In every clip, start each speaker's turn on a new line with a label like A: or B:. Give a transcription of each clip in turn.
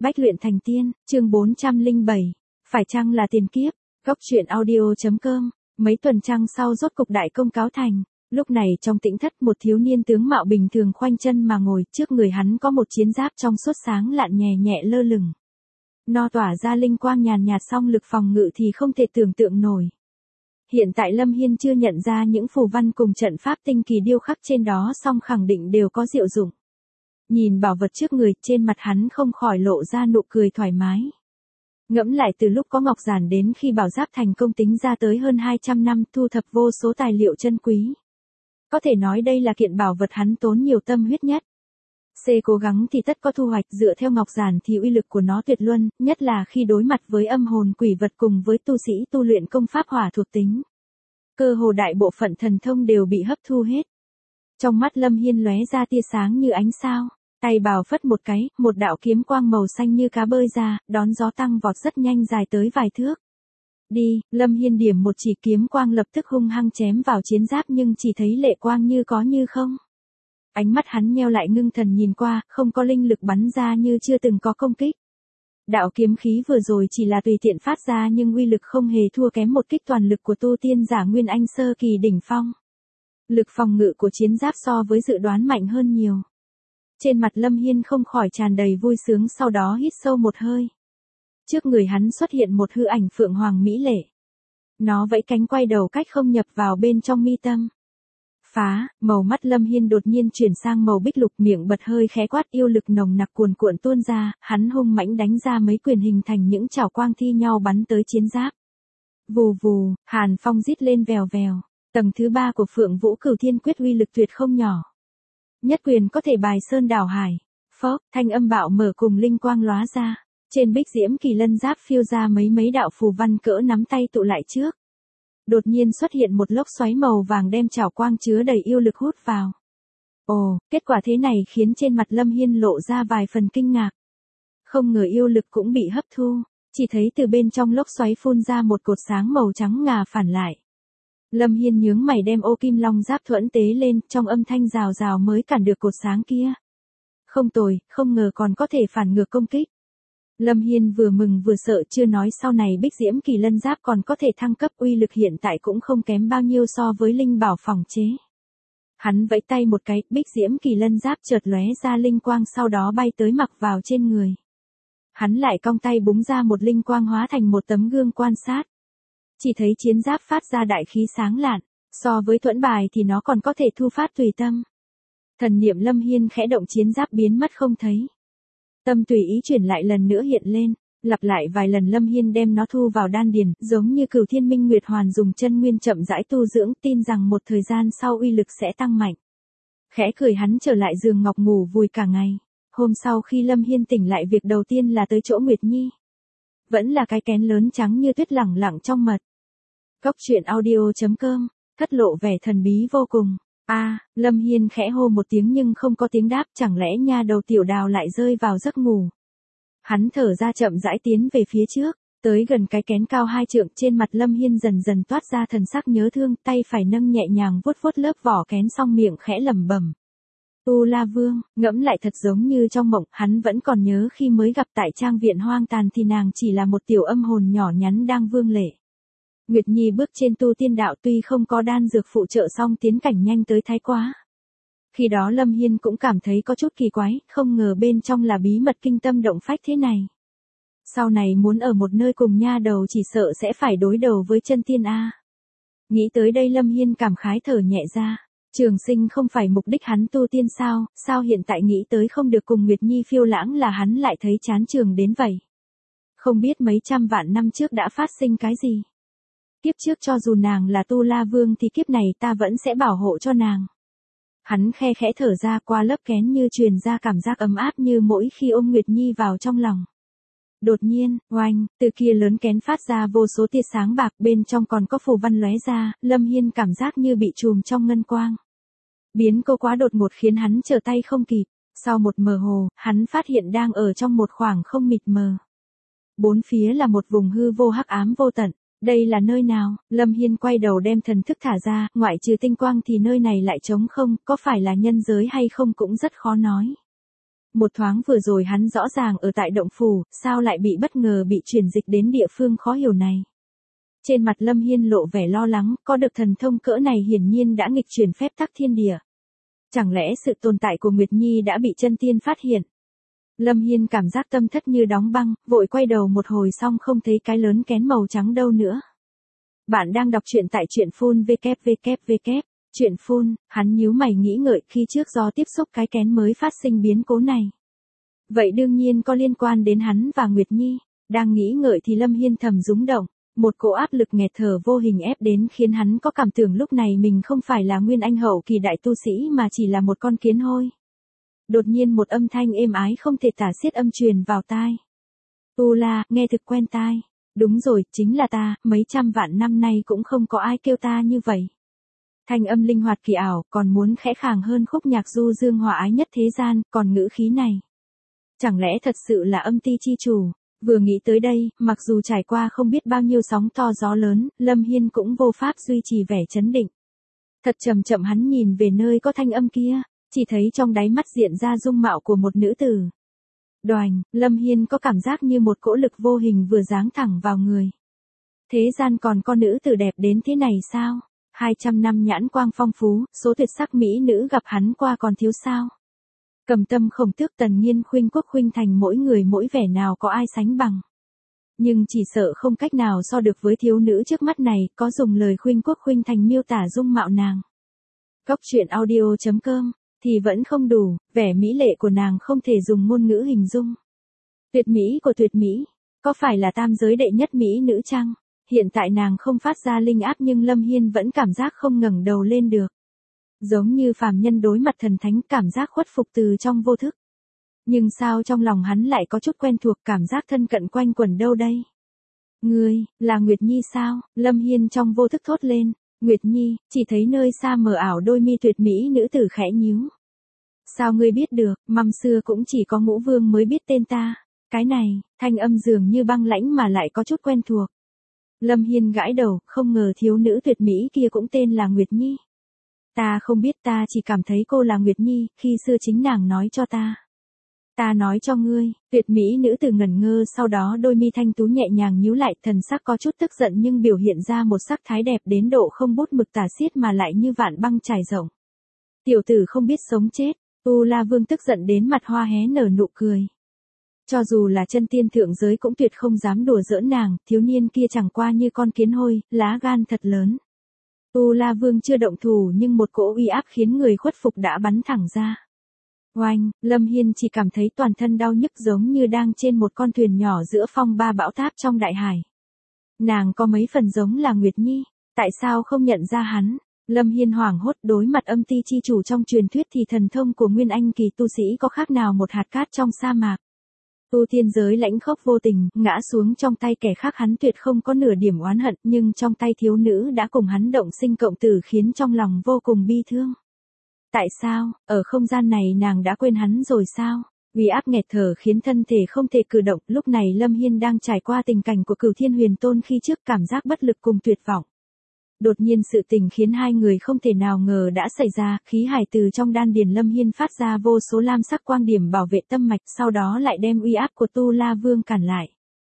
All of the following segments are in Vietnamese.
A: Bách luyện thành tiên, chương 407. Phải chăng là tiền kiếp? Góc truyện audio.com. Mấy tuần trăng sau rốt cục đại công cáo thành. Lúc này trong tĩnh thất một thiếu niên tướng mạo bình thường khoanh chân mà ngồi, trước người hắn có một chiến giáp trong suốt sáng lạn nhẹ nhẹ lơ lửng. Nó tỏa ra linh quang nhàn nhạt, song lực phòng ngự thì không thể tưởng tượng nổi. Hiện tại Lâm Hiên chưa nhận ra những phù văn cùng trận pháp tinh kỳ điêu khắc trên đó, song khẳng định đều có diệu dụng. Nhìn bảo vật trước người, trên mặt hắn không khỏi lộ ra nụ cười thoải mái. Ngẫm lại từ lúc có Ngọc Giản đến khi bảo giáp thành công tính ra tới hơn 200 năm, thu thập vô số tài liệu chân quý. Có thể nói đây là kiện bảo vật hắn tốn nhiều tâm huyết nhất. Cố gắng thì tất có thu hoạch, dựa theo Ngọc Giản thì uy lực của nó tuyệt luân, nhất là khi đối mặt với âm hồn quỷ vật cùng với tu sĩ tu luyện công pháp hỏa thuộc tính. Cơ hồ đại bộ phận thần thông đều bị hấp thu hết. Trong mắt Lâm Hiên lóe ra tia sáng như ánh sao, tay bào phất một cái, một đạo kiếm quang màu xanh như cá bơi ra, đón gió tăng vọt rất nhanh dài tới vài thước. Đi, Lâm Hiên điểm một chỉ, kiếm quang lập tức hung hăng chém vào chiến giáp, nhưng chỉ thấy lệ quang như có như không. Ánh mắt hắn nheo lại, ngưng thần nhìn qua, không có linh lực bắn ra như chưa từng có công kích. Đạo kiếm khí vừa rồi chỉ là tùy tiện phát ra, nhưng uy lực không hề thua kém một kích toàn lực của tu tiên giả Nguyên Anh sơ kỳ đỉnh phong. Lực phòng ngự của chiến giáp so với dự đoán mạnh hơn nhiều. Trên mặt Lâm Hiên không khỏi tràn đầy vui sướng, sau đó hít sâu một hơi. Trước người hắn xuất hiện một hư ảnh phượng hoàng mỹ lệ. Nó vẫy cánh quay đầu cách không nhập vào bên trong mi tâm. Phá, màu mắt Lâm Hiên đột nhiên chuyển sang màu bích lục, miệng bật hơi khẽ quát, yêu lực nồng nặc cuồn cuộn tuôn ra, hắn hung mãnh đánh ra mấy quyền hình thành những chảo quang thi nhau bắn tới chiến giáp. Vù vù, hàn phong rít lên vèo vèo. Tầng thứ 3 của Phượng Vũ Cửu Thiên Quyết uy lực tuyệt không nhỏ. Nhất quyền có thể bài sơn đảo hải. Phốc, thanh âm bạo mở cùng linh quang lóa ra. Trên bích diễm kỳ lân giáp phiêu ra mấy đạo phù văn cỡ nắm tay tụ lại trước. Đột nhiên xuất hiện một lốc xoáy màu vàng đem chảo quang chứa đầy yêu lực hút vào. Ồ, kết quả thế này khiến trên mặt Lâm Hiên lộ ra vài phần kinh ngạc. Không ngờ yêu lực cũng bị hấp thu, chỉ thấy từ bên trong lốc xoáy phun ra một cột sáng màu trắng ngà phản lại. Lâm Hiên nhướng mày đem ô kim long giáp thuẫn tế lên, trong âm thanh rào rào mới cản được cột sáng kia. Không tồi, không ngờ còn có thể phản ngược công kích. Lâm Hiên vừa mừng vừa sợ, chưa nói sau này bích diễm kỳ lân giáp còn có thể thăng cấp, uy lực hiện tại cũng không kém bao nhiêu so với linh bảo phòng chế. Hắn vẫy tay một cái, bích diễm kỳ lân giáp chợt lóe ra linh quang, sau đó bay tới mặc vào trên người. Hắn lại cong tay búng ra một linh quang hóa thành một tấm gương quan sát. Chỉ thấy chiến giáp phát ra đại khí sáng lạn, so với thuẫn bài thì nó còn có thể thu phát tùy tâm. Thần niệm Lâm Hiên khẽ động, chiến giáp biến mất không thấy. Tâm tùy ý chuyển lại lần nữa hiện lên, lặp lại vài lần Lâm Hiên đem nó thu vào đan điền, giống như Cửu Thiên Minh Nguyệt Hoàn dùng chân nguyên chậm rãi tu dưỡng, tin rằng một thời gian sau uy lực sẽ tăng mạnh. Khẽ cười hắn trở lại giường ngọc ngủ vùi cả ngày. Hôm sau khi Lâm Hiên tỉnh lại, việc đầu tiên là tới chỗ Nguyệt Nhi. Vẫn là cái kén lớn trắng như tuyết lẳng lặng trong mật. Góc truyện audio.com, thất lộ vẻ thần bí vô cùng. Lâm Hiên khẽ hô một tiếng nhưng không có tiếng đáp, chẳng lẽ nha đầu Tiểu Đào lại rơi vào giấc ngủ. Hắn thở ra chậm rãi tiến về phía trước, tới gần cái kén cao 2 trượng, trên mặt Lâm Hiên dần dần toát ra thần sắc nhớ thương, tay phải nâng nhẹ nhàng vuốt vuốt lớp vỏ kén, xong miệng khẽ lẩm bẩm. Tu La Vương, ngẫm lại thật giống như trong mộng, hắn vẫn còn nhớ khi mới gặp tại trang viện hoang tàn thì nàng chỉ là một tiểu âm hồn nhỏ nhắn đang vương lệ. Nguyệt Nhi bước trên tu tiên đạo, tuy không có đan dược phụ trợ song tiến cảnh nhanh tới thái quá. Khi đó Lâm Hiên cũng cảm thấy có chút kỳ quái, không ngờ bên trong là bí mật kinh tâm động phách thế này. Sau này muốn ở một nơi cùng nha đầu chỉ sợ sẽ phải đối đầu với chân tiên a. Nghĩ tới đây Lâm Hiên cảm khái thở nhẹ ra. Trường sinh không phải mục đích hắn tu tiên sao hiện tại nghĩ tới không được cùng Nguyệt Nhi phiêu lãng là hắn lại thấy chán trường đến vậy. Không biết mấy trăm vạn năm trước đã phát sinh cái gì. Kiếp trước cho dù nàng là Tu La Vương thì kiếp này ta vẫn sẽ bảo hộ cho nàng. Hắn khe khẽ thở ra, qua lớp kén như truyền ra cảm giác ấm áp như mỗi khi ôm Nguyệt Nhi vào trong lòng. Đột nhiên, oanh, từ kia lớn kén phát ra vô số tia sáng bạc, bên trong còn có phù văn lóe ra, Lâm Hiên cảm giác như bị trùm trong ngân quang. Biến cố quá đột ngột khiến hắn trở tay không kịp, sau một mơ hồ, hắn phát hiện đang ở trong một khoảng không mịt mờ. Bốn phía là một vùng hư vô hắc ám vô tận. Đây là nơi nào? Lâm Hiên quay đầu đem thần thức thả ra, ngoại trừ tinh quang thì nơi này lại trống không, có phải là nhân giới hay không cũng rất khó nói. Một thoáng vừa rồi hắn rõ ràng ở tại động phủ, sao lại bị bất ngờ bị chuyển dịch đến địa phương khó hiểu này. Trên mặt Lâm Hiên lộ vẻ lo lắng, có được thần thông cỡ này hiển nhiên đã nghịch chuyển phép tắc thiên địa. Chẳng lẽ sự tồn tại của Nguyệt Nhi đã bị chân tiên phát hiện? Lâm Hiên cảm giác tâm thất như đóng băng, vội quay đầu một hồi xong không thấy cái lớn kén màu trắng đâu nữa. Bạn đang đọc truyện tại truyện phun www. Truyện phun, hắn nhíu mày nghĩ ngợi khi trước do tiếp xúc cái kén mới phát sinh biến cố này. Vậy đương nhiên có liên quan đến hắn và Nguyệt Nhi. Đang nghĩ ngợi thì Lâm Hiên thầm rúng động. Một cỗ áp lực nghẹt thở vô hình ép đến khiến hắn có cảm tưởng lúc này mình không phải là nguyên anh hậu kỳ đại tu sĩ mà chỉ là một con kiến hôi. Đột nhiên một âm thanh êm ái không thể tả xiết âm truyền vào tai. Tu La, nghe thực quen tai. Đúng rồi, chính là ta, mấy trăm vạn năm nay cũng không có ai kêu ta như vậy. Thanh âm linh hoạt kỳ ảo, còn muốn khẽ khàng hơn khúc nhạc du dương hòa ái nhất thế gian, còn ngữ khí này. Chẳng lẽ thật sự là âm ti chi chủ? Vừa nghĩ tới đây, mặc dù trải qua không biết bao nhiêu sóng to gió lớn, Lâm Hiên cũng vô pháp duy trì vẻ chấn định. Thật chậm chậm hắn nhìn về nơi có thanh âm kia, chỉ thấy trong đáy mắt diện ra dung mạo của một nữ tử. Đoành, Lâm Hiên có cảm giác như một cỗ lực vô hình vừa giáng thẳng vào người. Thế gian còn có nữ tử đẹp đến thế này sao? 200 năm nhãn quang phong phú, số tuyệt sắc mỹ nữ gặp hắn qua còn thiếu sao? Cầm Tâm Khổng Tước Tần Nhiên Khuynh Quốc Khuynh Thành mỗi người mỗi vẻ nào có ai sánh bằng. Nhưng chỉ sợ không cách nào so được với thiếu nữ trước mắt này, có dùng lời Khuynh Quốc Khuynh Thành miêu tả dung mạo nàng. Góc truyện audio.com thì vẫn không đủ, vẻ mỹ lệ của nàng không thể dùng ngôn ngữ hình dung. Tuyệt mỹ của tuyệt mỹ, có phải là tam giới đệ nhất mỹ nữ chăng? Hiện tại nàng không phát ra linh áp nhưng Lâm Hiên vẫn cảm giác không ngẩng đầu lên được. Giống như phàm nhân đối mặt thần thánh, cảm giác khuất phục từ trong vô thức. Nhưng sao trong lòng hắn lại có chút quen thuộc, cảm giác thân cận quanh quẩn đâu đây? Ngươi, là Nguyệt Nhi sao? Lâm Hiên trong vô thức thốt lên. Nguyệt Nhi, chỉ thấy nơi xa mờ ảo đôi mi tuyệt mỹ nữ tử khẽ nhíu. Sao ngươi biết được, năm xưa cũng chỉ có Ngũ Vương mới biết tên ta. Cái này, thanh âm dường như băng lãnh mà lại có chút quen thuộc. Lâm Hiên gãi đầu, không ngờ thiếu nữ tuyệt mỹ kia cũng tên là Nguyệt Nhi. Ta không biết, ta chỉ cảm thấy cô là Nguyệt Nhi, khi xưa chính nàng nói cho ta. Ta nói cho ngươi, tuyệt mỹ nữ tử ngẩn ngơ, sau đó đôi mi thanh tú nhẹ nhàng nhíu lại, thần sắc có chút tức giận nhưng biểu hiện ra một sắc thái đẹp đến độ không bút mực tả xiết mà lại như vạn băng trải rộng. Tiểu tử không biết sống chết, Tu La Vương tức giận đến mặt hoa hé nở nụ cười. Cho dù là chân tiên thượng giới cũng tuyệt không dám đùa giỡn nàng, thiếu niên kia chẳng qua như con kiến hôi, lá gan thật lớn. Tu La Vương chưa động thủ nhưng một cỗ uy áp khiến người khuất phục đã bắn thẳng ra. Oanh, Lâm Hiên chỉ cảm thấy toàn thân đau nhức giống như đang trên một con thuyền nhỏ giữa phong ba bão táp trong đại hải. Nàng có mấy phần giống là Nguyệt Nhi, tại sao không nhận ra hắn? Lâm Hiên hoảng hốt, đối mặt âm ti chi chủ trong truyền thuyết thì thần thông của Nguyên Anh kỳ tu sĩ có khác nào một hạt cát trong sa mạc. Tu tiên giới lãnh khốc vô tình, ngã xuống trong tay kẻ khác hắn tuyệt không có nửa điểm oán hận, nhưng trong tay thiếu nữ đã cùng hắn động sinh cộng tử khiến trong lòng vô cùng bi thương. Tại sao, ở không gian này nàng đã quên hắn rồi sao? Uy áp nghẹt thở khiến thân thể không thể cử động, lúc này Lâm Hiên đang trải qua tình cảnh của Cửu Thiên Huyền Tôn khi trước, cảm giác bất lực cùng tuyệt vọng. Đột nhiên sự tình khiến hai người không thể nào ngờ đã xảy ra, khí hải từ trong đan điền Lâm Hiên phát ra vô số lam sắc quang điểm bảo vệ tâm mạch, sau đó lại đem uy áp của Tu La Vương cản lại.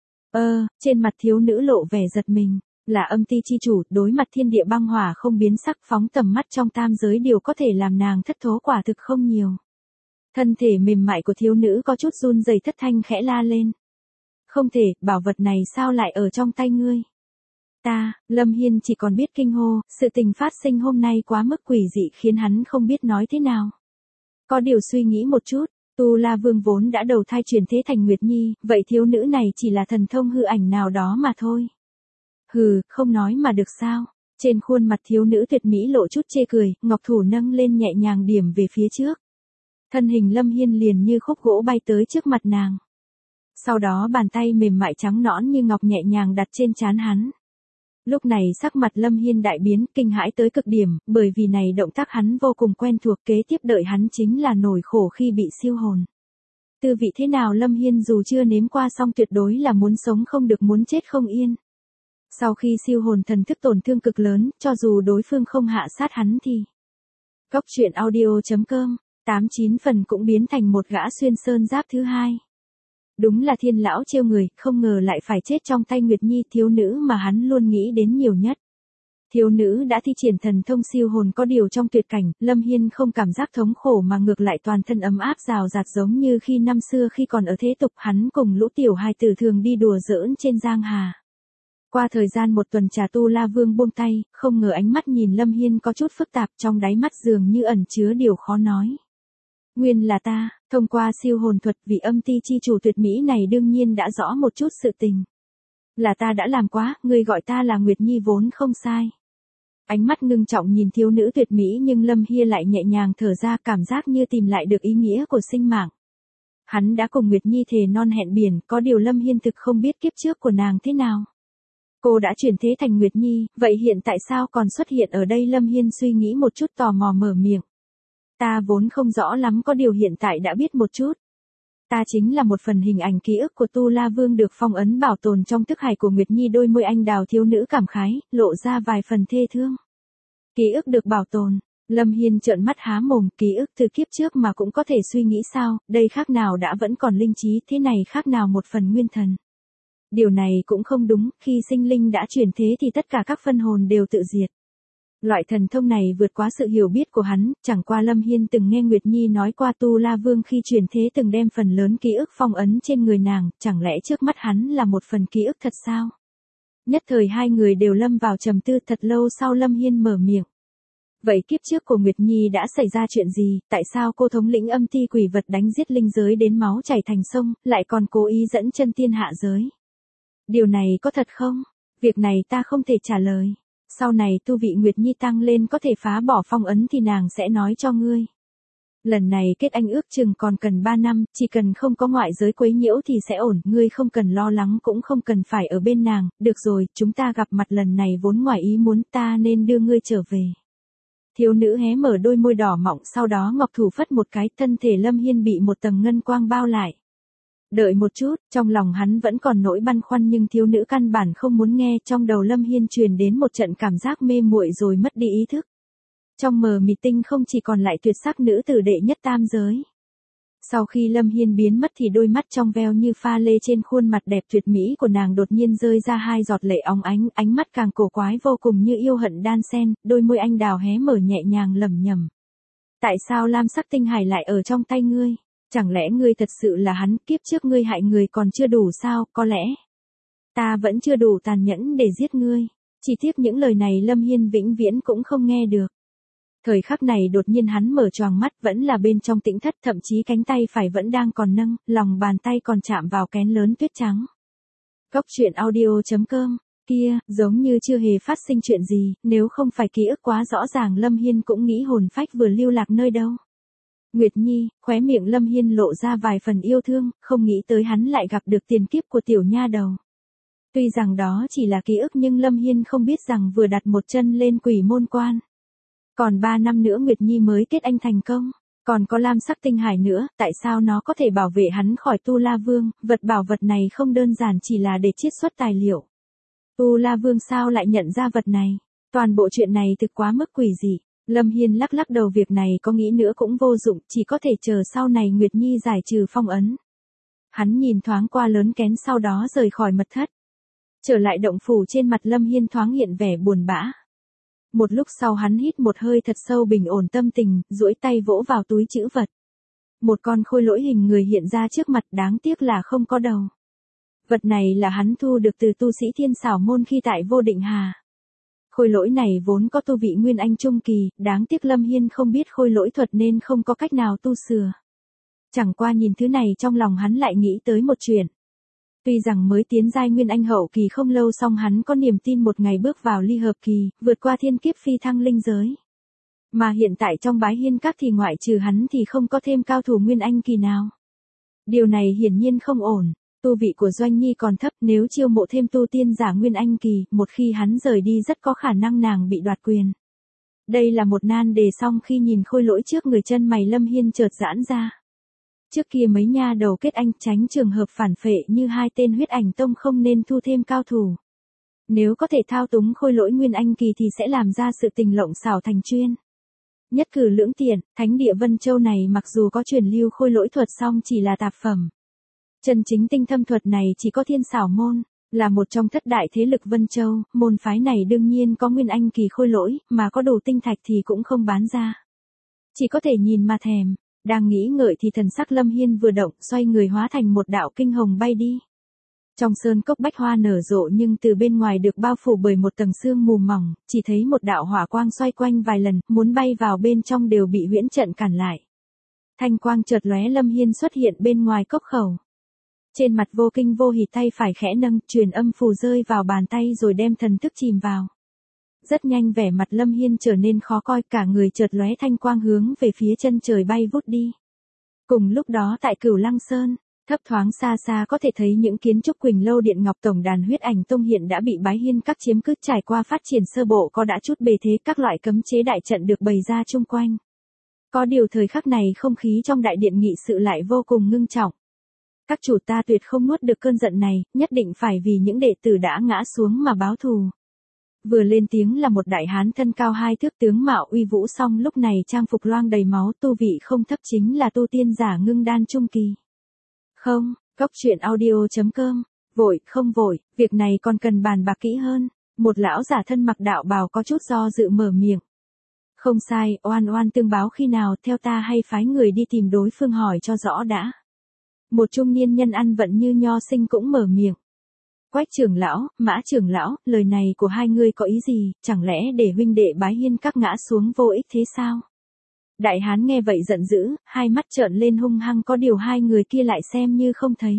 A: Trên mặt thiếu nữ lộ vẻ giật mình, là âm ti chi chủ, đối mặt thiên địa băng hỏa không biến sắc, phóng tầm mắt trong tam giới điều có thể làm nàng thất thố quả thực không nhiều. Thân thể mềm mại của thiếu nữ có chút run rẩy, thất thanh khẽ la lên. Không thể, bảo vật này sao lại ở trong tay ngươi? Lâm Hiên chỉ còn biết kinh hô, sự tình phát sinh hôm nay quá mức quỷ dị khiến hắn không biết nói thế nào. Có điều suy nghĩ một chút, Tu La Vương vốn đã đầu thai chuyển thế thành Nguyệt Nhi, vậy thiếu nữ này chỉ là thần thông hư ảnh nào đó mà thôi. Hừ, không nói mà được sao? Trên khuôn mặt thiếu nữ tuyệt mỹ lộ chút chê cười, ngọc thủ nâng lên nhẹ nhàng điểm về phía trước. Thân hình Lâm Hiên liền như khúc gỗ bay tới trước mặt nàng. Sau đó bàn tay mềm mại trắng nõn như ngọc nhẹ nhàng đặt trên trán hắn. Lúc này sắc mặt Lâm Hiên đại biến, kinh hãi tới cực điểm, bởi vì này động tác hắn vô cùng quen thuộc, kế tiếp đợi hắn chính là nỗi khổ khi bị siêu hồn. Tư vị thế nào Lâm Hiên dù chưa nếm qua xong tuyệt đối là muốn sống không được muốn chết không yên. Sau khi siêu hồn thần thức tổn thương cực lớn, cho dù đối phương không hạ sát hắn thì. Góc truyện audio.com 8-9 phần cũng biến thành một gã xuyên sơn giáp thứ hai. Đúng là thiên lão trêu người, không ngờ lại phải chết trong tay Nguyệt Nhi, thiếu nữ mà hắn luôn nghĩ đến nhiều nhất. Thiếu nữ đã thi triển thần thông siêu hồn, có điều trong tuyệt cảnh, Lâm Hiên không cảm giác thống khổ mà ngược lại toàn thân ấm áp rào rạt, giống như khi năm xưa khi còn ở thế tục hắn cùng lũ tiểu hài tử thường đi đùa giỡn trên giang hà. Qua thời gian một tuần trà, Tu La Vương buông tay, không ngờ ánh mắt nhìn Lâm Hiên có chút phức tạp, trong đáy mắt dường như ẩn chứa điều khó nói. Nguyên là ta, thông qua siêu hồn thuật, vị âm ti chi chủ tuyệt mỹ này đương nhiên đã rõ một chút sự tình. Là ta đã làm quá, ngươi gọi ta là Nguyệt Nhi vốn không sai. Ánh mắt ngưng trọng nhìn thiếu nữ tuyệt mỹ, nhưng Lâm Hiên lại nhẹ nhàng thở ra, cảm giác như tìm lại được ý nghĩa của sinh mạng. Hắn đã cùng Nguyệt Nhi thề non hẹn biển, có điều Lâm Hiên thực không biết kiếp trước của nàng thế nào. Cô đã chuyển thế thành Nguyệt Nhi, vậy hiện tại sao còn xuất hiện ở đây? Lâm Hiên suy nghĩ một chút, tò mò mở miệng. Ta vốn không rõ lắm, có điều hiện tại đã biết một chút. Ta chính là một phần hình ảnh ký ức của Tu La Vương được phong ấn bảo tồn trong thức hải của Nguyệt Nhi. Đôi môi anh đào thiếu nữ cảm khái, lộ ra vài phần thê thương. Ký ức được bảo tồn. Lâm Hiên trợn mắt há mồm, ký ức từ kiếp trước mà cũng có thể suy nghĩ sao? Đây khác nào đã vẫn còn linh trí, thế này khác nào một phần nguyên thần. Điều này cũng không đúng, khi sinh linh đã chuyển thế thì tất cả các phân hồn đều tự diệt. Loại thần thông này vượt quá sự hiểu biết của hắn, chẳng qua Lâm Hiên từng nghe Nguyệt Nhi nói qua Tu La Vương khi chuyển thế từng đem phần lớn ký ức phong ấn trên người nàng, chẳng lẽ trước mắt hắn là một phần ký ức thật sao? Nhất thời hai người đều lâm vào trầm tư, thật lâu sau Lâm Hiên mở miệng. Vậy kiếp trước của Nguyệt Nhi đã xảy ra chuyện gì, tại sao cô thống lĩnh âm ti quỷ vật đánh giết linh giới đến máu chảy thành sông, lại còn cố ý dẫn chân tiên hạ giới? Điều này có thật không? Việc này ta không thể trả lời. Sau này tu vị Nguyệt Nhi tăng lên có thể phá bỏ phong ấn thì nàng sẽ nói cho ngươi. Lần này kết anh ước chừng còn cần 3 năm, chỉ cần không có ngoại giới quấy nhiễu thì sẽ ổn, ngươi không cần lo lắng cũng không cần phải ở bên nàng, được rồi, chúng ta gặp mặt lần này vốn ngoài ý muốn, ta nên đưa ngươi trở về. Thiếu nữ hé mở đôi môi đỏ mọng, sau đó ngọc thủ phất một cái, thân thể Lâm Hiên bị một tầng ngân quang bao lại. Đợi một chút, trong lòng hắn vẫn còn nỗi băn khoăn nhưng thiếu nữ căn bản không muốn nghe, trong đầu Lâm Hiên truyền đến một trận cảm giác mê muội rồi mất đi ý thức. Trong mờ mịt tinh không chỉ còn lại tuyệt sắc nữ tử đệ nhất tam giới. Sau khi Lâm Hiên biến mất thì đôi mắt trong veo như pha lê trên khuôn mặt đẹp tuyệt mỹ của nàng đột nhiên rơi ra hai giọt lệ óng ánh, ánh mắt càng cổ quái vô cùng như yêu hận đan xen, đôi môi anh đào hé mở nhẹ nhàng lẩm nhẩm. Tại sao lam sắc tinh hải lại ở trong tay ngươi? Chẳng lẽ ngươi thật sự là hắn, kiếp trước ngươi hại người còn chưa đủ sao? Có lẽ ta vẫn chưa đủ tàn nhẫn để giết ngươi. Chỉ tiếc những lời này Lâm Hiên vĩnh viễn cũng không nghe được. Thời khắc này đột nhiên hắn mở choàng mắt, vẫn là bên trong tĩnh thất, thậm chí cánh tay phải vẫn đang còn nâng, lòng bàn tay còn chạm vào kén lớn tuyết trắng. Góc truyện audio.com, kia, giống như chưa hề phát sinh chuyện gì, nếu không phải ký ức quá rõ ràng Lâm Hiên cũng nghĩ hồn phách vừa lưu lạc nơi đâu. Nguyệt Nhi, khóe miệng Lâm Hiên lộ ra vài phần yêu thương, không nghĩ tới hắn lại gặp được tiền kiếp của tiểu nha đầu. Tuy rằng đó chỉ là ký ức nhưng Lâm Hiên không biết rằng vừa đặt một chân lên quỷ môn quan. Còn 3 năm nữa Nguyệt Nhi mới kết anh thành công. Còn có lam sắc tinh hải nữa, tại sao nó có thể bảo vệ hắn khỏi Tu La Vương? Vật bảo vật này không đơn giản chỉ là để chiết xuất tài liệu. Tu La Vương sao lại nhận ra vật này? Toàn bộ chuyện này thực quá mức quỷ dị. Lâm Hiên lắc lắc đầu, việc này có nghĩ nữa cũng vô dụng, chỉ có thể chờ sau này Nguyệt Nhi giải trừ phong ấn. Hắn nhìn thoáng qua lớn kén sau đó rời khỏi mật thất. Trở lại động phủ, trên mặt Lâm Hiên thoáng hiện vẻ buồn bã. Một lúc sau hắn hít một hơi thật sâu, bình ổn tâm tình, duỗi tay vỗ vào túi trữ vật. Một con khôi lỗi hình người hiện ra trước mặt, đáng tiếc là không có đầu. Vật này là hắn thu được từ tu sĩ Thiên Xảo Môn khi tại Vô Định Hà. Khôi lỗi này vốn có tu vị Nguyên Anh Trung Kỳ, đáng tiếc Lâm Hiên không biết khôi lỗi thuật nên không có cách nào tu sửa. Chẳng qua nhìn thứ này trong lòng hắn lại nghĩ tới một chuyện. Tuy rằng mới tiến giai Nguyên Anh hậu kỳ không lâu song hắn có niềm tin một ngày bước vào ly hợp kỳ, vượt qua thiên kiếp phi thăng linh giới. Mà hiện tại trong Bái Hiên Các thì ngoại trừ hắn thì không có thêm cao thủ Nguyên Anh kỳ nào. Điều này hiển nhiên không ổn. Tu vị của Doanh Nhi còn thấp, nếu chiêu mộ thêm tu tiên giả Nguyên Anh kỳ, một khi hắn rời đi rất có khả năng nàng bị đoạt quyền. Đây là một nan đề, song khi nhìn khôi lỗi trước người chân mày Lâm Hiên chợt giãn ra. Trước kia mấy nha đầu kết anh, tránh trường hợp phản phệ như hai tên Huyết Ảnh Tông không nên thu thêm cao thủ. Nếu có thể thao túng khôi lỗi Nguyên Anh kỳ thì sẽ làm ra sự tình lộng xảo thành chuyên. Nhất cử lưỡng tiện, thánh địa Vân Châu này mặc dù có truyền lưu khôi lỗi thuật song chỉ là tạp phẩm. Chân chính tinh thâm thuật này chỉ có Thiên Xảo môn, là một trong thất đại thế lực Vân Châu, môn phái này đương nhiên có nguyên anh kỳ khôi lỗi, mà có đủ tinh thạch thì cũng không bán ra. Chỉ có thể nhìn mà thèm, đang nghĩ ngợi thì thần sắc Lâm Hiên vừa động, xoay người hóa thành một đạo kinh hồng bay đi. Trong sơn cốc bách hoa nở rộ nhưng từ bên ngoài được bao phủ bởi một tầng sương mù mỏng, chỉ thấy một đạo hỏa quang xoay quanh vài lần, muốn bay vào bên trong đều bị huyễn trận cản lại. Thanh quang chợt lóe, Lâm Hiên xuất hiện bên ngoài cốc khẩu. Trên mặt vô kinh vô hỉ, tay phải khẽ nâng, truyền âm phù rơi vào bàn tay rồi đem thần thức chìm vào. Rất nhanh vẻ mặt Lâm Hiên trở nên khó coi, cả người chợt lóe thanh quang hướng về phía chân trời bay vút đi. Cùng lúc đó tại Cửu Lăng Sơn, thấp thoáng xa xa có thể thấy những kiến trúc Quỳnh Lâu Điện Ngọc tổng đàn Huyết Ảnh Tông hiện đã bị Bái Hiên Các chiếm cứ, trải qua phát triển sơ bộ có đã chút bề thế, các loại cấm chế đại trận được bày ra chung quanh. Có điều thời khắc này không khí trong đại điện nghị sự lại vô cùng ngưng trọng. Các chủ ta tuyệt không nuốt được cơn giận này, nhất định phải vì những đệ tử đã ngã xuống mà báo thù. Vừa lên tiếng là một đại hán thân cao 2 thước, tướng mạo uy vũ, song lúc này trang phục loang đầy máu, tu vị không thấp, chính là tu tiên giả ngưng đan trung kỳ. Không, Cốc Truyện Audio.com, vội, không vội, việc này còn cần bàn bạc kỹ hơn. Một lão giả thân mặc đạo bào có chút do dự mở miệng. Không sai, oan oan tương báo khi nào, theo ta hay phái người đi tìm đối phương hỏi cho rõ đã. Một trung niên nhân ăn vận như nho sinh cũng mở miệng. Quách trưởng lão, Mã trưởng lão, lời này của hai ngươi có ý gì, chẳng lẽ để huynh đệ Bái Hiên Các ngã xuống vô ích thế sao? Đại hán nghe vậy giận dữ, hai mắt trợn lên hung hăng, có điều hai người kia lại xem như không thấy.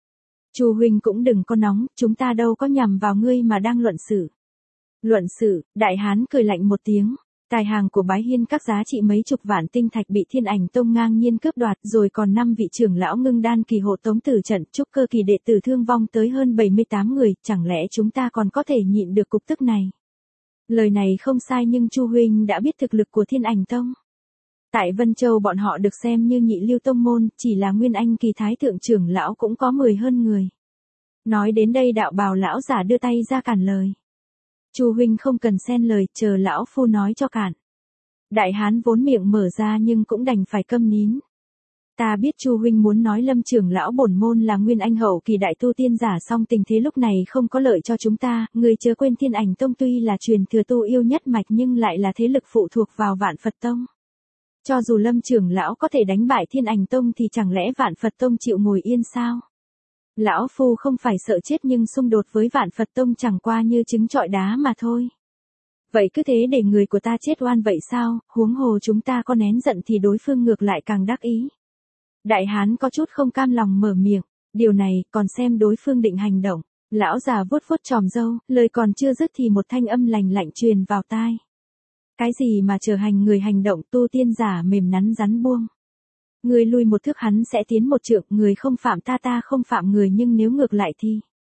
A: Chu huynh cũng đừng có nóng, chúng ta đâu có nhằm vào ngươi mà đang luận xử. Luận xử, đại hán cười lạnh một tiếng. Tài hàng của Bái Hiên Các giá trị mấy chục vạn tinh thạch bị Thiên Ảnh Tông ngang nhiên cướp đoạt, rồi còn 5 vị trưởng lão ngưng đan kỳ hộ tống tử trận, trúc cơ kỳ đệ tử thương vong tới hơn 78 người, chẳng lẽ chúng ta còn có thể nhịn được cục tức này? Lời này không sai, nhưng Chu huynh đã biết thực lực của Thiên Ảnh Tông. Tại Vân Châu bọn họ được xem như nhị lưu tông môn, chỉ là nguyên anh kỳ thái thượng trưởng lão cũng có 10 hơn người. Nói đến đây đạo bào lão giả đưa tay ra cản lời. Chu huynh không cần xen lời, chờ lão phu nói cho cản. Đại hán vốn miệng mở ra nhưng cũng đành phải câm nín. Ta biết Chu huynh muốn nói Lâm trưởng lão bổn môn là nguyên anh hậu kỳ đại tu tiên giả, song tình thế lúc này không có lợi cho chúng ta, người chớ quên Thiên Ảnh Tông tuy là truyền thừa tu yêu nhất mạch nhưng lại là thế lực phụ thuộc vào Vạn Phật Tông. Cho dù Lâm trưởng lão có thể đánh bại Thiên Ảnh Tông thì chẳng lẽ Vạn Phật Tông chịu ngồi yên sao? Lão phu không phải sợ chết nhưng xung đột với Vạn Phật Tông chẳng qua như trứng trọi đá mà thôi. Vậy cứ thế để người của ta chết oan vậy sao, huống hồ chúng ta có nén giận thì đối phương ngược lại càng đắc ý. Đại hán có chút không cam lòng mở miệng, điều này còn xem đối phương định hành động. Lão già vuốt vuốt chòm râu, lời còn chưa dứt thì một thanh âm lành lạnh truyền vào tai. Cái gì mà chờ hành người hành động, tu tiên giả mềm nắn rắn buông. Người lui một thước hắn sẽ tiến một trượng, người không phạm ta ta không phạm người, nhưng nếu ngược lại thì...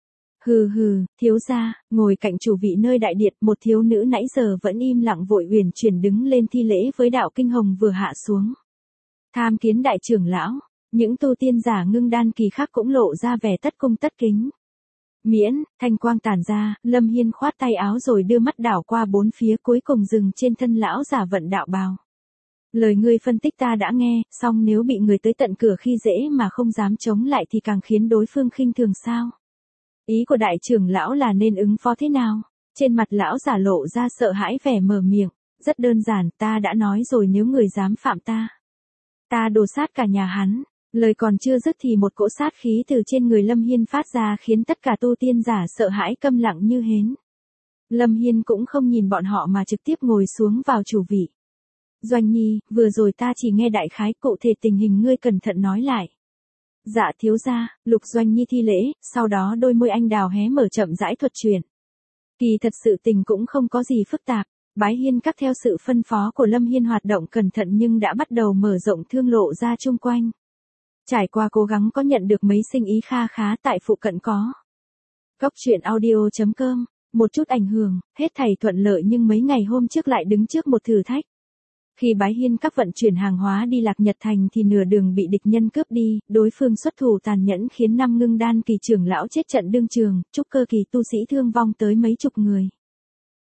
A: Hừ hừ, thiếu gia, ngồi cạnh chủ vị nơi đại điện, một thiếu nữ nãy giờ vẫn im lặng vội uyển chuyển đứng lên thi lễ với đạo kinh hồng vừa hạ xuống. Tham kiến đại trưởng lão, những tu tiên giả ngưng đan kỳ khác cũng lộ ra vẻ tất cung tất kính. Miễn, thanh quang tản ra, Lâm Hiên khoát tay áo rồi đưa mắt đảo qua bốn phía, cuối cùng dừng trên thân lão giả vận đạo bào. Lời ngươi phân tích ta đã nghe, song nếu bị người tới tận cửa khi dễ mà không dám chống lại thì càng khiến đối phương khinh thường sao? Ý của đại trưởng lão là nên ứng phó thế nào? Trên mặt lão giả lộ ra sợ hãi vẻ mở miệng. Rất đơn giản, ta đã nói rồi, nếu người dám phạm ta, ta đồ sát cả nhà hắn. Lời còn chưa dứt thì một cỗ sát khí từ trên người Lâm Hiên phát ra khiến tất cả tu tiên giả sợ hãi câm lặng như hến. Lâm Hiên cũng không nhìn bọn họ mà trực tiếp ngồi xuống vào chủ vị. Doanh Nhi, vừa rồi ta chỉ nghe đại khái, cụ thể tình hình ngươi cẩn thận nói lại. Dạ thiếu gia, Lục Doanh Nhi thi lễ, sau đó đôi môi anh đào hé mở chậm rãi thuật truyền. Kỳ thật sự tình cũng không có gì phức tạp. Bái Hiên Các theo sự phân phó của Lâm Hiên hoạt động cẩn thận nhưng đã bắt đầu mở rộng thương lộ ra chung quanh. Trải qua cố gắng có nhận được mấy sinh ý kha khá tại phụ cận có. Cốc Truyện Audio.com, một chút ảnh hưởng, hết thảy thuận lợi nhưng mấy ngày hôm trước lại đứng trước một thử thách. Khi Bái Hiên Các vận chuyển hàng hóa đi Lạc Nhật Thành thì nửa đường bị địch nhân cướp đi, đối phương xuất thủ tàn nhẫn khiến 5 ngưng đan kỳ trưởng lão chết trận đương trường, trúc cơ kỳ tu sĩ thương vong tới mấy chục người.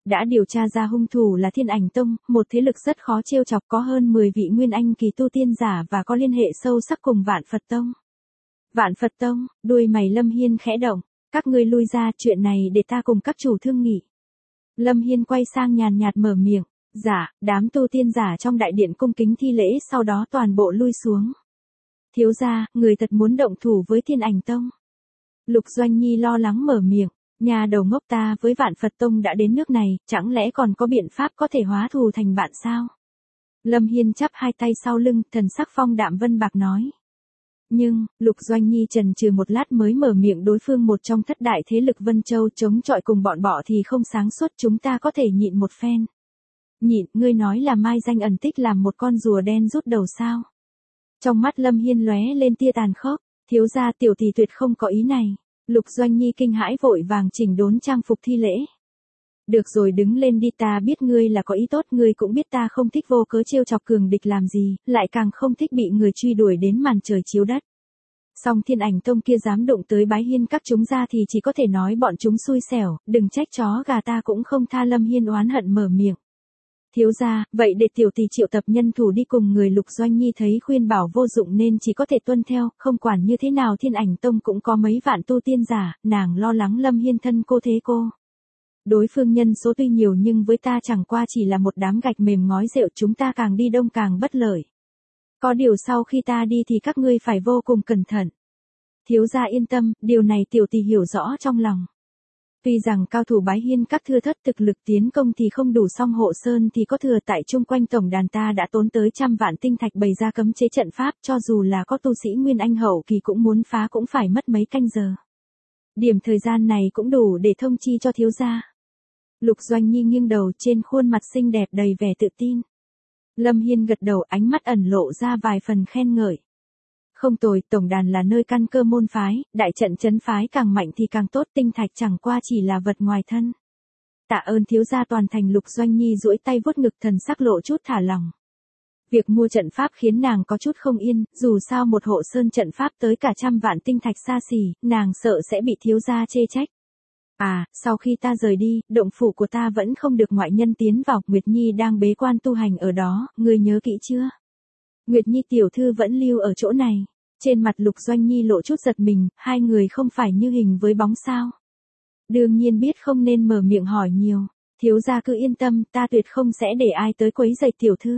A: đã điều tra ra hung thủ là Thiên Ảnh Tông, một thế lực rất khó trêu chọc, có hơn 10 vị nguyên anh kỳ tu tiên giả và có liên hệ sâu sắc cùng Vạn Phật Tông. Vạn Phật Tông, đuôi mày Lâm Hiên khẽ động, các ngươi lui ra, chuyện này để ta cùng các chủ thương nghị. Lâm Hiên quay sang nhàn nhạt mở miệng, dạ, đám tu tiên giả trong đại điện cung kính thi lễ, sau đó toàn bộ lui xuống. Thiếu gia, người thật muốn động thủ với Thiên Ảnh Tông. Lục Doanh Nhi lo lắng mở miệng, nhà đầu ngốc, ta với Vạn Phật Tông đã đến nước này, chẳng lẽ còn có biện pháp có thể hóa thù thành bạn sao? Lâm Hiên chắp hai tay sau lưng, thần sắc phong đạm vân bạc nói. Nhưng, Lục Doanh Nhi chần chừ một lát mới mở miệng, đối phương một trong thất đại thế lực Vân Châu chống chọi cùng bọn bọ thì không sáng suốt, chúng ta có thể nhịn một phen. Nhịn, ngươi nói là mai danh ẩn tích làm một con rùa đen rút đầu sao? Trong mắt Lâm Hiên lóe lên tia tàn khốc, thiếu gia, tiểu tỷ tuyệt không có ý này. Lục Doanh Nhi kinh hãi vội vàng chỉnh đốn trang phục thi lễ. Được rồi, đứng lên đi, ta biết ngươi là có ý tốt, ngươi cũng biết ta không thích vô cớ trêu chọc cường địch làm gì, lại càng không thích bị người truy đuổi đến màn trời chiếu đất. Song Thiên Ảnh Tông kia dám đụng tới Bái Hiên các chúng ra thì chỉ có thể nói bọn chúng xui xẻo, đừng trách chó gà ta cũng không tha. Lâm Hiên oán hận mở miệng. Thiếu gia, vậy để tiểu tỷ triệu tập nhân thủ đi cùng người. Lục Doanh Nhi thấy khuyên bảo vô dụng nên chỉ có thể tuân theo, không quản như thế nào Thiên Ảnh Tông cũng có mấy vạn tu tiên giả, nàng lo lắng Lâm Hiên thân cô thế cô. Đối phương nhân số tuy nhiều nhưng với ta chẳng qua chỉ là một đám gạch mềm ngói rượu, chúng ta càng đi đông càng bất lợi. Có điều sau khi ta đi thì các ngươi phải vô cùng cẩn thận. Thiếu gia yên tâm, điều này tiểu tỷ hiểu rõ trong lòng. Tuy rằng cao thủ Bái Hiên các thưa thất, thực lực tiến công thì không đủ, song Hộ Sơn thì có thừa, tại chung quanh tổng đàn ta đã tốn tới trăm vạn tinh thạch bày ra cấm chế trận pháp, cho dù là có tu sĩ nguyên anh hậu kỳ cũng muốn phá cũng phải mất mấy canh giờ. Điểm thời gian này cũng đủ để thông chi cho thiếu gia. Lục Doanh Nhi nghiêng đầu, trên khuôn mặt xinh đẹp đầy vẻ tự tin. Lâm Hiên gật đầu, ánh mắt ẩn lộ ra vài phần khen ngợi. Không tồi, tổng đàn là nơi căn cơ môn phái, đại trận trấn phái càng mạnh thì càng tốt, tinh thạch chẳng qua chỉ là vật ngoài thân. Tạ ơn thiếu gia toàn thành. Lục Doanh Nhi duỗi tay vuốt ngực, thần sắc lộ chút thả lòng. Việc mua trận pháp khiến nàng có chút không yên, dù sao một Hộ Sơn trận pháp tới cả trăm vạn tinh thạch xa xỉ, nàng sợ sẽ bị thiếu gia chê trách. À, sau khi ta rời đi, động phủ của ta vẫn không được ngoại nhân tiến vào, Nguyệt Nhi đang bế quan tu hành ở đó, ngươi nhớ kỹ chưa? Nguyệt Nhi tiểu thư vẫn lưu ở chỗ này. Trên mặt Lục Doanh Nhi lộ chút giật mình, hai người không phải như hình với bóng sao? Đương nhiên biết, không nên mở miệng hỏi nhiều. Thiếu gia cứ yên tâm, ta tuyệt không sẽ để ai tới quấy rầy tiểu thư.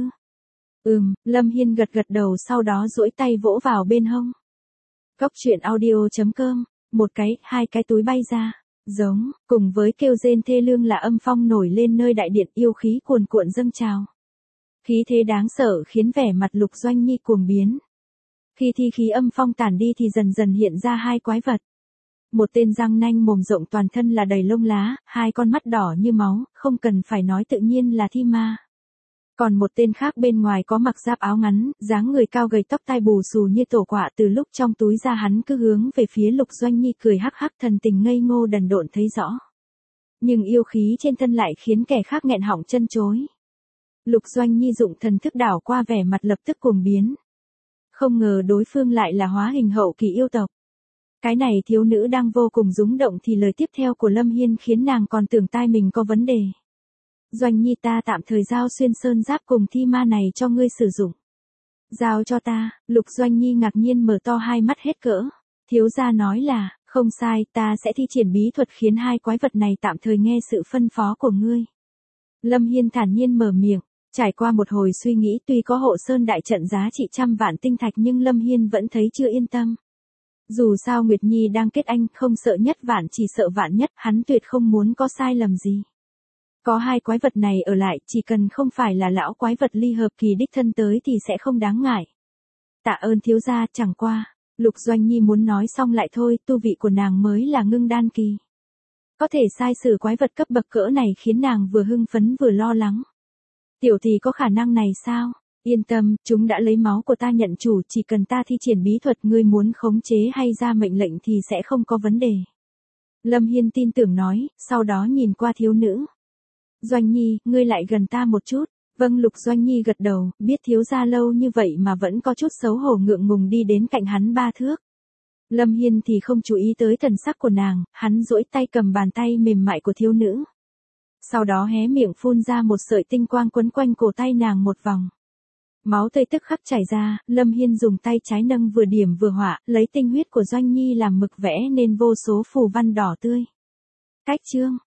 A: Lâm Hiên gật gật đầu, sau đó duỗi tay vỗ vào bên hông. Góc truyện audio.com, một cái, hai cái túi bay ra. Giống, cùng với kêu rên thê lương là âm phong nổi lên nơi đại điện, yêu khí cuồn cuộn dâng trào. Khí thế đáng sợ khiến vẻ mặt Lục Doanh Nhi cuồng biến. Khi thi khí âm phong tản đi thì dần dần hiện ra hai quái vật. Một tên răng nanh mồm rộng, toàn thân là đầy lông lá, hai con mắt đỏ như máu, không cần phải nói tự nhiên là thi ma. Còn một tên khác bên ngoài có mặc giáp áo ngắn, dáng người cao gầy, tóc tai bù xù như tổ quạ, từ lúc trong túi ra hắn cứ hướng về phía Lục Doanh Nhi cười hắc hắc, thần tình ngây ngô đần độn thấy rõ. Nhưng yêu khí trên thân lại khiến kẻ khác nghẹn họng chân chối. Lục Doanh Nhi dụng thần thức đảo qua, vẻ mặt lập tức cuồng biến. Không ngờ đối phương lại là hóa hình hậu kỳ yêu tộc. Cái này thiếu nữ đang vô cùng rúng động thì lời tiếp theo của Lâm Hiên khiến nàng còn tưởng tai mình có vấn đề. Doanh Nhi, ta tạm thời giao xuyên sơn giáp cùng thi ma này cho ngươi sử dụng. Giao cho ta. Lục Doanh Nhi ngạc nhiên mở to hai mắt hết cỡ. Thiếu gia nói là, không sai, ta sẽ thi triển bí thuật khiến hai quái vật này tạm thời nghe sự phân phó của ngươi. Lâm Hiên thản nhiên mở miệng. Trải qua một hồi suy nghĩ, tuy có Hộ Sơn đại trận giá trị trăm vạn tinh thạch nhưng Lâm Hiên vẫn thấy chưa yên tâm. Dù sao Nguyệt Nhi đang kết anh, không sợ nhất vạn chỉ sợ vạn nhất, hắn tuyệt không muốn có sai lầm gì. Có hai quái vật này ở lại, chỉ cần không phải là lão quái vật ly hợp kỳ đích thân tới thì sẽ không đáng ngại. Tạ ơn thiếu gia, chẳng qua. Lục Doanh Nhi muốn nói xong lại thôi, tu vị của nàng mới là ngưng đan kỳ. Có thể sai sử quái vật cấp bậc cỡ này khiến nàng vừa hưng phấn vừa lo lắng. Tiểu tỷ có khả năng này sao? Yên tâm, chúng đã lấy máu của ta nhận chủ, chỉ cần ta thi triển bí thuật, ngươi muốn khống chế hay ra mệnh lệnh thì sẽ không có vấn đề. Lâm Hiên tin tưởng nói, sau đó nhìn qua thiếu nữ. Doanh Nhi, ngươi lại gần ta một chút. Vâng. Lục Doanh Nhi gật đầu, biết thiếu gia lâu như vậy mà vẫn có chút xấu hổ ngượng ngùng đi đến cạnh hắn 3 thước. Lâm Hiên thì không chú ý tới thần sắc của nàng, hắn duỗi tay cầm bàn tay mềm mại của thiếu nữ. Sau đó hé miệng phun ra một sợi tinh quang quấn quanh cổ tay nàng một vòng. Máu tươi tức khắc chảy ra, Lâm Hiên dùng tay trái nâng vừa điểm vừa họa, lấy tinh huyết của Doanh Nhi làm mực vẽ nên vô số phù văn đỏ tươi. Cách chương